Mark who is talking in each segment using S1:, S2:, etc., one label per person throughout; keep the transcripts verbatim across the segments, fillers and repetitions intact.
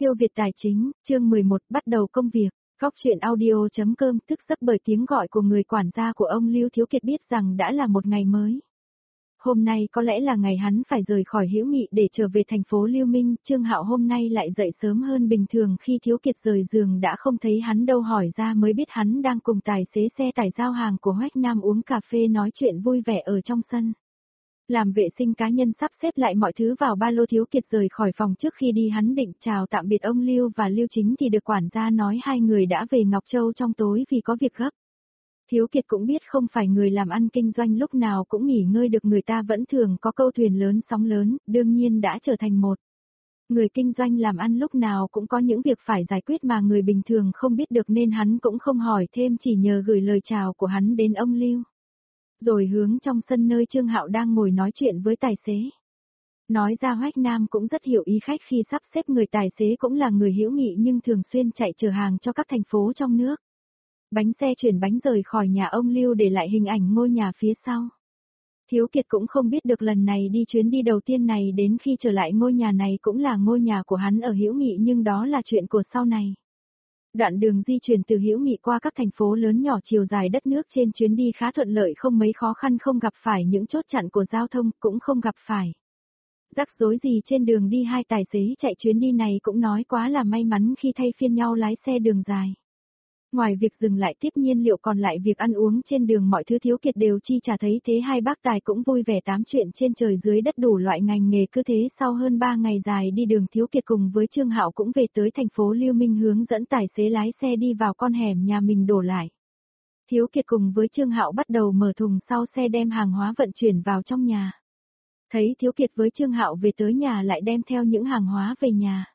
S1: Siêu Việt Tài Chính, chương mười một, bắt đầu công việc. Góc truyện audio.com thức giấc bởi tiếng gọi của người quản gia của ông Lưu Thiếu Kiệt biết rằng đã là một ngày mới. Hôm nay có lẽ là ngày hắn phải rời khỏi Hữu Nghị để trở về thành phố Lưu Minh. Trương Hạo hôm nay lại dậy sớm hơn bình thường, khi Thiếu Kiệt rời giường đã không thấy hắn đâu, hỏi ra mới biết hắn đang cùng tài xế xe tải giao hàng của Hoách Nam uống cà phê nói chuyện vui vẻ ở trong sân. Làm vệ sinh cá nhân sắp xếp lại mọi thứ vào ba lô, Thiếu Kiệt rời khỏi phòng. Trước khi đi hắn định chào tạm biệt ông Lưu và Lưu Chính thì được quản gia nói hai người đã về Ngọc Châu trong tối vì có việc gấp. Thiếu Kiệt cũng biết không phải người làm ăn kinh doanh lúc nào cũng nghỉ ngơi được, người ta vẫn thường có câu thuyền lớn sóng lớn, đương nhiên đã trở thành một người kinh doanh làm ăn lúc nào cũng có những việc phải giải quyết mà người bình thường không biết được, nên hắn cũng không hỏi thêm, chỉ nhờ gửi lời chào của hắn đến ông Lưu. Rồi hướng trong sân nơi Trương Hạo đang ngồi nói chuyện với tài xế. Nói ra Hoách Nam cũng rất hiểu ý khách khi sắp xếp người tài xế cũng là người Hữu Nghị nhưng thường xuyên chạy chở hàng cho các thành phố trong nước. Bánh xe chuyển bánh rời khỏi nhà ông Lưu để lại hình ảnh ngôi nhà phía sau. Thiếu Kiệt cũng không biết được lần này đi chuyến đi đầu tiên này đến khi trở lại ngôi nhà này cũng là ngôi nhà của hắn ở Hữu Nghị, nhưng đó là chuyện của sau này. Đoạn đường di chuyển từ Hữu Nghị qua các thành phố lớn nhỏ chiều dài đất nước trên chuyến đi khá thuận lợi, không mấy khó khăn, không gặp phải những chốt chặn của giao thông, cũng không gặp phải rắc rối gì trên đường đi. Hai tài xế chạy chuyến đi này cũng nói quá là may mắn khi thay phiên nhau lái xe đường dài. Ngoài việc dừng lại tiếp nhiên liệu, còn lại việc ăn uống trên đường mọi thứ Thiếu Kiệt đều chi trả, thấy thế hai bác tài cũng vui vẻ tám chuyện trên trời dưới đất đủ loại ngành nghề. Cứ thế sau hơn ba ngày dài đi đường, Thiếu Kiệt cùng với Trương Hạo cũng về tới thành phố Lưu Minh, hướng dẫn tài xế lái xe đi vào con hẻm nhà mình đổ lại. Thiếu Kiệt cùng với Trương Hạo bắt đầu mở thùng sau xe đem hàng hóa vận chuyển vào trong nhà. Thấy Thiếu Kiệt với Trương Hạo về tới nhà lại đem theo những hàng hóa về nhà.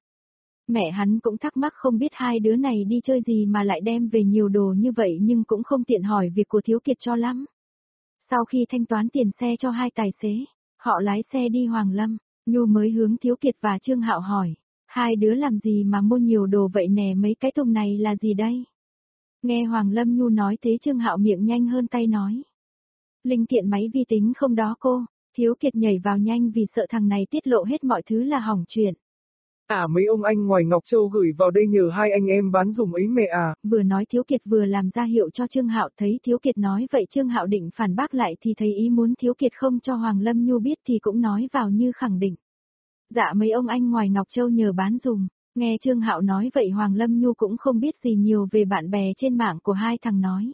S1: Mẹ hắn cũng thắc mắc không biết hai đứa này đi chơi gì mà lại đem về nhiều đồ như vậy, nhưng cũng không tiện hỏi việc của Thiếu Kiệt cho lắm. Sau khi thanh toán tiền xe cho hai tài xế, họ lái xe đi Hoàng Lâm. Nhu mới hướng Thiếu Kiệt và Trương Hạo hỏi, hai đứa làm gì mà mua nhiều đồ vậy nè, mấy cái thùng này là gì đây? Nghe Hoàng Lâm Nhu nói thế, Trương Hạo miệng nhanh hơn tay nói, linh kiện máy vi tính không đó cô. Thiếu Kiệt nhảy vào nhanh vì sợ thằng này tiết lộ hết mọi thứ là hỏng chuyện.
S2: À, mấy ông anh ngoài Ngọc Châu gửi vào đây nhờ hai anh em bán dùm ấy mẹ à.
S1: Vừa nói Thiếu Kiệt vừa làm ra hiệu cho Trương Hạo. Thấy Thiếu Kiệt nói vậy, Trương Hạo định phản bác lại thì thấy ý muốn Thiếu Kiệt không cho Hoàng Lâm Nhu biết thì cũng nói vào như khẳng định. Dạ mấy ông anh ngoài Ngọc Châu nhờ bán dùm. Nghe Trương Hạo nói vậy, Hoàng Lâm Nhu cũng không biết gì nhiều về bạn bè trên mạng của hai thằng, nói,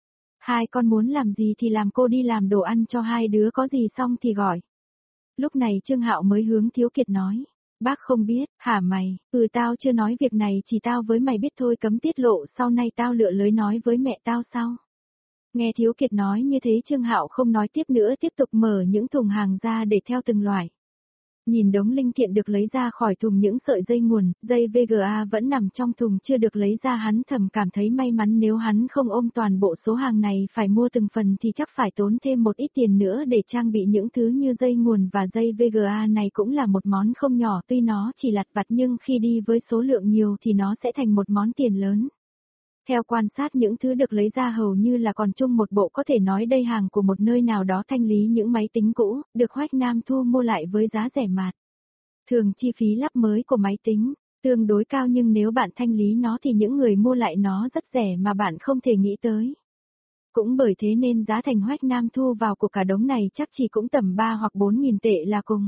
S1: hai con muốn làm gì thì làm, cô đi làm đồ ăn cho hai đứa, có gì xong thì gọi. Lúc này Trương Hạo mới hướng Thiếu Kiệt nói, bác không biết, hả mày? Ừ, tao chưa nói việc này, chỉ tao với mày biết thôi, cấm tiết lộ, sau này tao lựa lưới nói với mẹ tao sau. Nghe Thiếu Kiệt nói như thế, Trương Hạo không nói tiếp nữa, tiếp tục mở những thùng hàng ra để theo từng loại. Nhìn đống linh kiện được lấy ra khỏi thùng, những sợi dây nguồn, dây vê giê a vẫn nằm trong thùng chưa được lấy ra, hắn thầm cảm thấy may mắn, nếu hắn không ôm toàn bộ số hàng này phải mua từng phần thì chắc phải tốn thêm một ít tiền nữa để trang bị những thứ như dây nguồn và dây vê giê a này, cũng là một món không nhỏ, tuy nó chỉ lặt vặt nhưng khi đi với số lượng nhiều thì nó sẽ thành một món tiền lớn. Theo quan sát những thứ được lấy ra hầu như là còn chung một bộ, có thể nói đây hàng của một nơi nào đó thanh lý những máy tính cũ, được Hoách Nam thu mua lại với giá rẻ mạt. Thường chi phí lắp mới của máy tính tương đối cao, nhưng nếu bạn thanh lý nó thì những người mua lại nó rất rẻ mà bạn không thể nghĩ tới. Cũng bởi thế nên giá thành Hoách Nam thu vào của cả đống này chắc chỉ cũng tầm ba hoặc bốn nghìn tệ là cùng.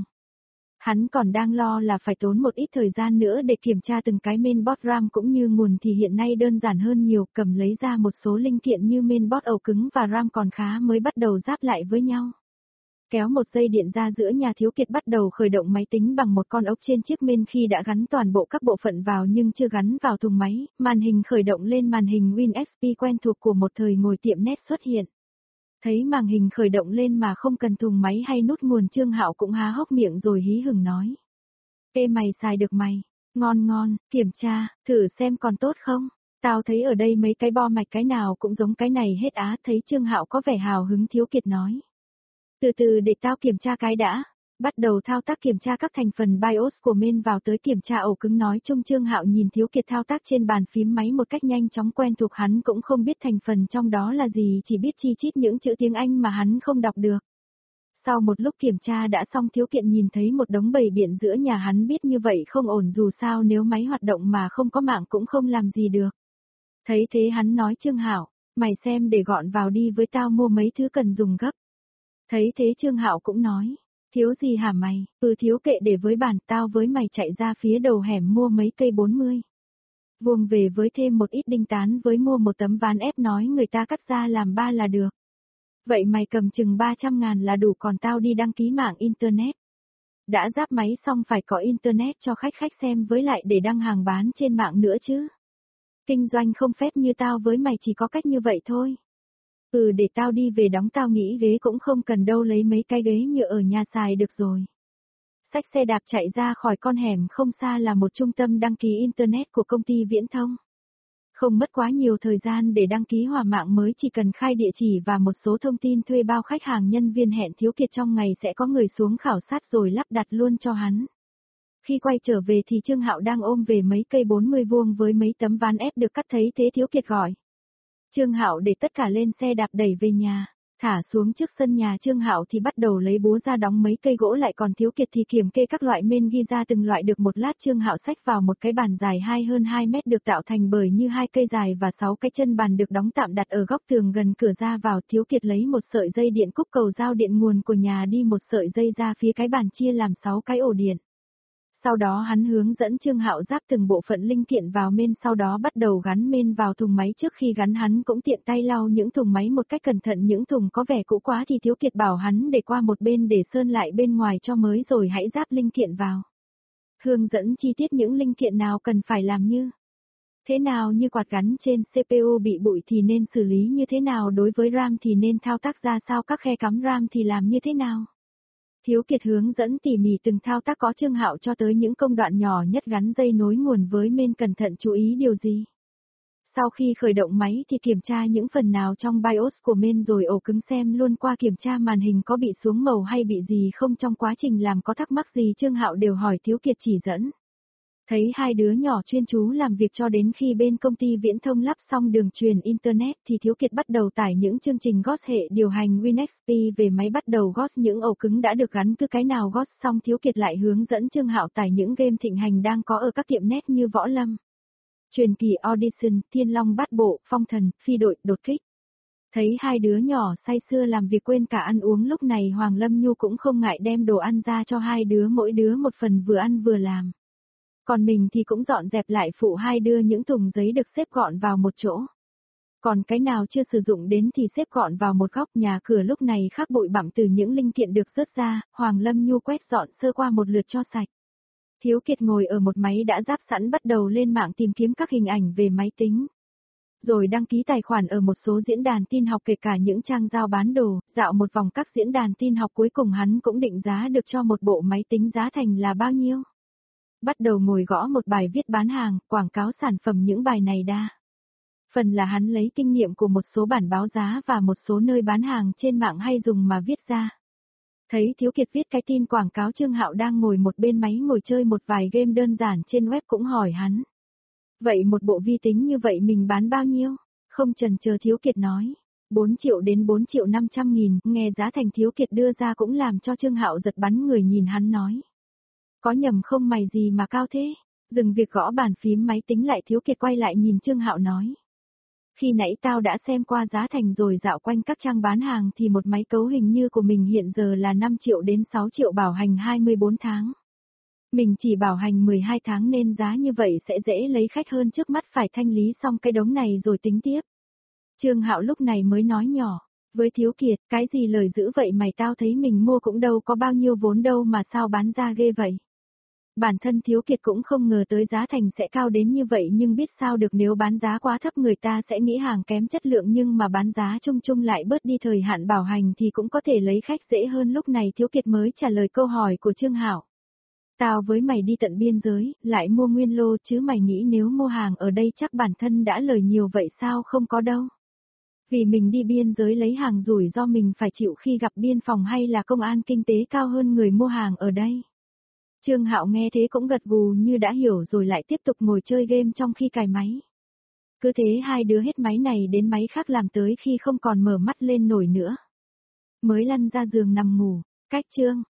S1: Hắn còn đang lo là phải tốn một ít thời gian nữa để kiểm tra từng cái mainboard RAM cũng như nguồn, thì hiện nay đơn giản hơn nhiều, cầm lấy ra một số linh kiện như mainboard ổ cứng và RAM còn khá mới bắt đầu ráp lại với nhau. Kéo một dây điện ra giữa nhà, Thiếu Kiệt bắt đầu khởi động máy tính bằng một con ốc trên chiếc main. Khi đã gắn toàn bộ các bộ phận vào nhưng chưa gắn vào thùng máy, màn hình khởi động lên, màn hình Win ích pê quen thuộc của một thời ngồi tiệm net xuất hiện. Thấy màn hình khởi động lên mà không cần thùng máy hay nút nguồn, Trương Hạo cũng há hốc miệng rồi hí hửng nói, ê mày xài được mày, ngon ngon, kiểm tra, thử xem còn tốt không, tao thấy ở đây mấy cái bo mạch cái nào cũng giống cái này hết á. Thấy Trương Hạo có vẻ hào hứng, Thiếu Kiệt nói, từ từ để tao kiểm tra cái đã. Bắt đầu thao tác kiểm tra các thành phần BIOS của main, vào tới kiểm tra ổ cứng. Nói chung Trương Hạo nhìn Thiếu Kiệt thao tác trên bàn phím máy một cách nhanh chóng quen thuộc, hắn cũng không biết thành phần trong đó là gì, chỉ biết chi chít những chữ tiếng Anh mà hắn không đọc được. Sau một lúc kiểm tra đã xong Thiếu Kiệt nhìn thấy một đống bầy biện giữa nhà hắn biết như vậy không ổn dù sao nếu máy hoạt động mà không có mạng cũng không làm gì được. Thấy thế hắn nói Trương Hạo, mày xem để gọn vào đi với tao mua mấy thứ cần dùng gấp. Thấy thế Trương Hạo cũng nói, thiếu gì hả mày, ừ thiếu kệ để với bản tao với mày chạy ra phía đầu hẻm mua mấy cây bốn mươi. Vuông về với thêm một ít đinh tán với mua một tấm ván ép nói người ta cắt ra làm ba là được. Vậy mày cầm chừng ba trăm ngàn là đủ còn tao đi đăng ký mạng Internet. Đã ráp máy xong phải có Internet cho khách khách xem với lại để đăng hàng bán trên mạng nữa chứ. Kinh doanh không phép như tao với mày chỉ có cách như vậy thôi. Ừ để tao đi về đóng tao nghĩ ghế cũng không cần đâu lấy mấy cái ghế nhựa ở nhà xài được rồi. Xách xe đạp chạy ra khỏi con hẻm không xa là một trung tâm đăng ký Internet của công ty viễn thông. Không mất quá nhiều thời gian để đăng ký hòa mạng mới chỉ cần khai địa chỉ và một số thông tin thuê bao khách hàng nhân viên hẹn Thiếu Kiệt trong ngày sẽ có người xuống khảo sát rồi lắp đặt luôn cho hắn. Khi quay trở về thì Trương Hạo đang ôm về mấy cây bốn mươi vuông với mấy tấm ván ép được cắt thấy thế Thiếu Kiệt gọi. Trương Hạo để tất cả lên xe đạp đẩy về nhà, thả xuống trước sân nhà Trương Hạo thì bắt đầu lấy búa ra đóng mấy cây gỗ lại còn Thiếu Kiệt thì kiểm kê các loại men ghi ra từng loại được một lát Trương Hạo xách vào một cái bàn dài hai hơn hai mét được tạo thành bởi như hai cây dài và sáu cái chân bàn được đóng tạm đặt ở góc tường gần cửa ra vào Thiếu Kiệt lấy một sợi dây điện cúc cầu giao điện nguồn của nhà đi một sợi dây ra phía cái bàn chia làm sáu cái ổ điện. Sau đó hắn hướng dẫn Trương Hạo ráp từng bộ phận linh kiện vào men sau đó bắt đầu gắn men vào thùng máy trước khi gắn hắn cũng tiện tay lau những thùng máy một cách cẩn thận những thùng có vẻ cũ quá thì Thiếu Kiệt bảo hắn để qua một bên để sơn lại bên ngoài cho mới rồi hãy ráp linh kiện vào. Hướng dẫn chi tiết những linh kiện nào cần phải làm như thế nào như quạt gắn trên xê pê u bị bụi thì nên xử lý như thế nào đối với RAM thì nên thao tác ra sao các khe cắm RAM thì làm như thế nào. Thiếu Kiệt hướng dẫn tỉ mỉ từng thao tác có Trương Hạo cho tới những công đoạn nhỏ nhất gắn dây nối nguồn với men cẩn thận chú ý điều gì. Sau khi khởi động máy thì kiểm tra những phần nào trong BIOS của men rồi ổ cứng xem luôn qua kiểm tra màn hình có bị xuống màu hay bị gì không trong quá trình làm có thắc mắc gì Trương Hạo đều hỏi Thiếu Kiệt chỉ dẫn. Thấy hai đứa nhỏ chuyên chú làm việc cho đến khi bên công ty viễn thông lắp xong đường truyền Internet thì Thiếu Kiệt bắt đầu tải những chương trình giê ô ét hệ điều hành Win ích pê về máy bắt đầu giê ô ét những ổ cứng đã được gắn cứ cái nào giê ô ét xong Thiếu Kiệt lại hướng dẫn Trương Hạo tải những game thịnh hành đang có ở các tiệm net như Võ Lâm, Truyền Kỳ Audition, Thiên Long Bát Bộ, Phong Thần, Phi Đội, Đột Kích. Thấy hai đứa nhỏ say sưa làm việc quên cả ăn uống lúc này Hoàng Lâm Nhu cũng không ngại đem đồ ăn ra cho hai đứa mỗi đứa một phần vừa ăn vừa làm. Còn mình thì cũng dọn dẹp lại phụ hai đưa những thùng giấy được xếp gọn vào một chỗ. Còn cái nào chưa sử dụng đến thì xếp gọn vào một góc nhà cửa lúc này khắc bụi bặm từ những linh kiện được rớt ra, Hoàng Lâm Nhu quét dọn sơ qua một lượt cho sạch. Thiếu Kiệt ngồi ở một máy đã ráp sẵn bắt đầu lên mạng tìm kiếm các hình ảnh về máy tính. Rồi đăng ký tài khoản ở một số diễn đàn tin học kể cả những trang giao bán đồ, dạo một vòng các diễn đàn tin học cuối cùng hắn cũng định giá được cho một bộ máy tính giá thành là bao nhiêu. Bắt đầu ngồi gõ một bài viết bán hàng, quảng cáo sản phẩm những bài này đa. Phần là hắn lấy kinh nghiệm của một số bản báo giá và một số nơi bán hàng trên mạng hay dùng mà viết ra. Thấy Thiếu Kiệt viết cái tin quảng cáo Trương Hạo đang ngồi một bên máy ngồi chơi một vài game đơn giản trên web cũng hỏi hắn. Vậy một bộ vi tính như vậy mình bán bao nhiêu? Không chần chờ Thiếu Kiệt nói. bốn triệu đến bốn triệu năm trăm nghìn, nghe giá thành Thiếu Kiệt đưa ra cũng làm cho Trương Hạo giật bắn người nhìn hắn nói. Có nhầm không mày gì mà cao thế? Dừng việc gõ bàn phím máy tính lại Thiếu Kiệt quay lại nhìn Trương Hạo nói. Khi nãy tao đã xem qua giá thành rồi dạo quanh các trang bán hàng thì một máy cấu hình như của mình hiện giờ là năm triệu đến sáu triệu bảo hành hai mươi bốn tháng. Mình chỉ bảo hành mười hai tháng nên giá như vậy sẽ dễ lấy khách hơn trước mắt phải thanh lý xong cái đống này rồi tính tiếp. Trương Hạo lúc này mới nói nhỏ, với Thiếu Kiệt, cái gì lời giữ vậy mày tao thấy mình mua cũng đâu có bao nhiêu vốn đâu mà sao bán ra ghê vậy. Bản thân Thiếu Kiệt cũng không ngờ tới giá thành sẽ cao đến như vậy nhưng biết sao được nếu bán giá quá thấp người ta sẽ nghĩ hàng kém chất lượng nhưng mà bán giá chung chung lại bớt đi thời hạn bảo hành thì cũng có thể lấy khách dễ hơn lúc này Thiếu Kiệt mới trả lời câu hỏi của Trương Hạo. Tao với mày đi tận biên giới, lại mua nguyên lô chứ mày nghĩ nếu mua hàng ở đây chắc bản thân đã lời nhiều vậy sao không có đâu. Vì mình đi biên giới lấy hàng rủi do mình phải chịu khi gặp biên phòng hay là công an kinh tế cao hơn người mua hàng ở đây. Trương Hạo nghe thế cũng gật gù như đã hiểu rồi lại tiếp tục ngồi chơi game trong khi cài máy. Cứ thế hai đứa hết máy này đến máy khác làm tới khi không còn mở mắt lên nổi nữa. Mới lăn ra giường nằm ngủ, Cách chương